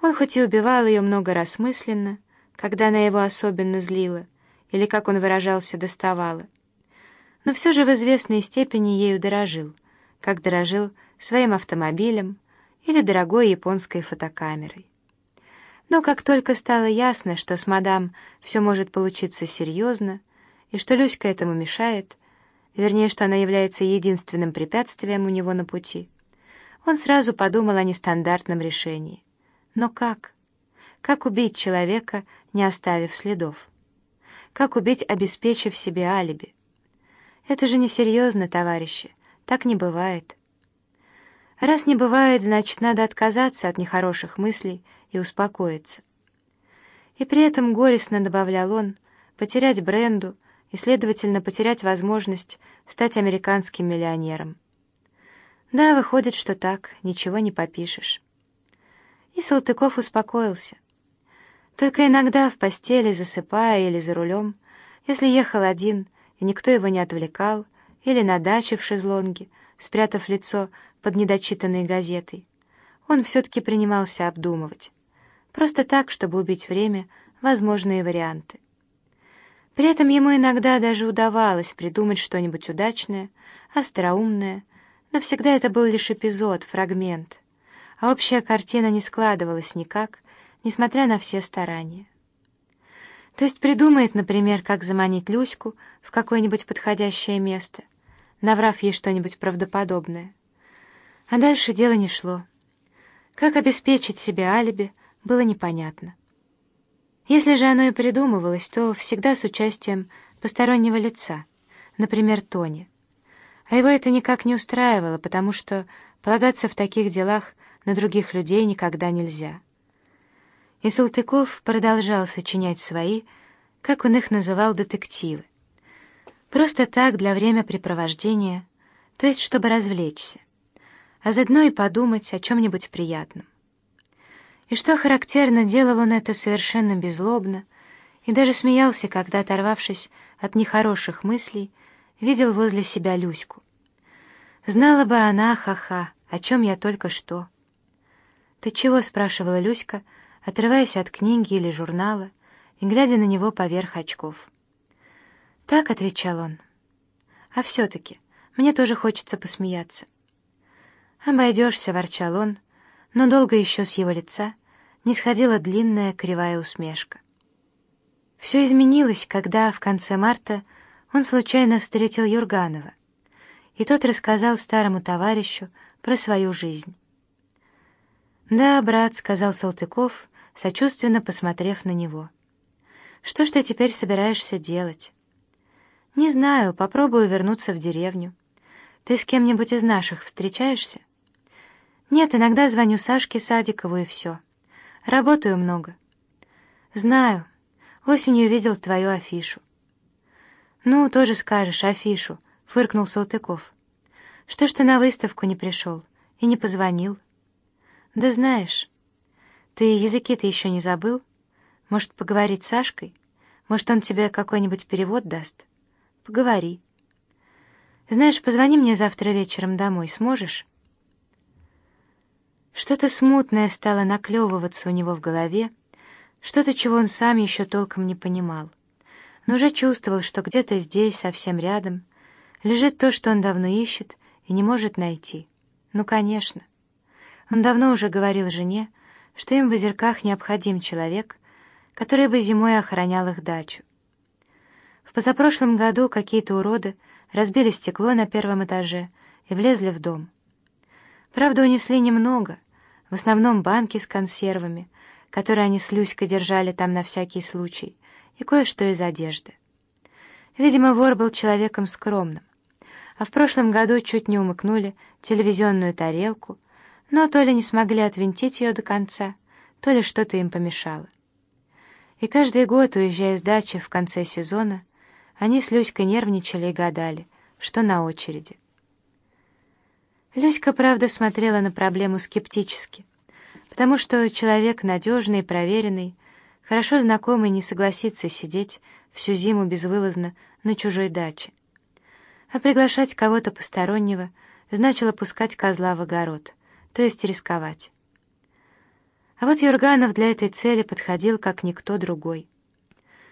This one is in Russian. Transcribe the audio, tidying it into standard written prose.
Он хоть и убивал ее много раз мысленно, когда она его особенно злила, или, как он выражался, доставала, но все же в известной степени ею дорожил, как дорожил своим автомобилем или дорогой японской фотокамерой. Но как только стало ясно, что с мадам все может получиться серьезно, и что Люська этому мешает, вернее, что она является единственным препятствием у него на пути, он сразу подумал о нестандартном решении. Но как? Как убить человека, не оставив следов? Как убить, обеспечив себе алиби? Это же несерьезно, товарищи, так не бывает. Раз не бывает, значит, надо отказаться от нехороших мыслей и успокоиться. И при этом горестно, добавлял он, потерять Бренду и, следовательно, потерять возможность стать американским миллионером. Да, выходит, что так, ничего не попишешь. И Салтыков успокоился. Только иногда в постели, засыпая или за рулем, если ехал один, и никто его не отвлекал, или на даче в шезлонге, спрятав лицо под недочитанной газетой, он все-таки принимался обдумывать. Просто так, чтобы убить время, возможные варианты. При этом ему иногда даже удавалось придумать что-нибудь удачное, остроумное, но всегда это был лишь эпизод, фрагмент, а общая картина не складывалась никак, несмотря на все старания. То есть придумает, например, как заманить Люську в какое-нибудь подходящее место, наврав ей что-нибудь правдоподобное. А дальше дело не шло. Как обеспечить себе алиби, было непонятно. Если же оно и придумывалось, то всегда с участием постороннего лица, например, Тони. А его это никак не устраивало, потому что полагаться в таких делах на других людей никогда нельзя. И Салтыков продолжал сочинять свои, как он их называл, детективы. Просто так, для времяпрепровождения, то есть чтобы развлечься, а заодно и подумать о чем-нибудь приятном. И что характерно, делал он это совершенно беззлобно и даже смеялся, когда, оторвавшись от нехороших мыслей, видел возле себя Люську. Знала бы она, ха-ха, о чем я только что. «Ты чего?» — спрашивала Люська, отрываясь от книги или журнала и глядя на него поверх очков. «Так», — отвечал он. «А все-таки мне тоже хочется посмеяться». «Обойдешься», — ворчал он, но долго еще с его лица не сходила длинная кривая усмешка. Все изменилось, когда в конце марта он случайно встретил Юрганова, и тот рассказал старому товарищу про свою жизнь. «Да, брат», — сказал Салтыков, сочувственно посмотрев на него. «Что ж ты теперь собираешься делать?» «Не знаю, попробую вернуться в деревню. Ты с кем-нибудь из наших встречаешься?» «Нет, иногда звоню Сашке Садикову и все. Работаю много». «Знаю. Осенью видел твою афишу». «Ну, тоже скажешь, афишу», — фыркнул Салтыков. «Что ж ты на выставку не пришел и не позвонил?» «Да знаешь, ты языки-то еще не забыл? Может, поговорить с Сашкой? Может, он тебе какой-нибудь перевод даст? Поговори. Знаешь, позвони мне завтра вечером домой, сможешь?» Что-то смутное стало наклевываться у него в голове, что-то, чего он сам еще толком не понимал, но уже чувствовал, что где-то здесь, совсем рядом, лежит то, что он давно ищет и не может найти. Ну, конечно. Он давно уже говорил жене, что им в Озерках необходим человек, который бы зимой охранял их дачу. В позапрошлом году какие-то уроды разбили стекло на первом этаже и влезли в дом. Правда, унесли немного, в основном банки с консервами, которые они с Люськой держали там на всякий случай, и кое-что из одежды. Видимо, вор был человеком скромным, а в прошлом году чуть не умыкнули телевизионную тарелку, но то ли не смогли отвинтить ее до конца, то ли что-то им помешало. И каждый год, уезжая с дачи в конце сезона, они с Люськой нервничали и гадали, что на очереди. Люська, правда, смотрела на проблему скептически, потому что человек надежный и проверенный, хорошо знакомый, не согласится сидеть всю зиму безвылазно на чужой даче. А приглашать кого-то постороннего значило пускать козла в огород, то есть рисковать. А вот Юрганов для этой цели подходил как никто другой.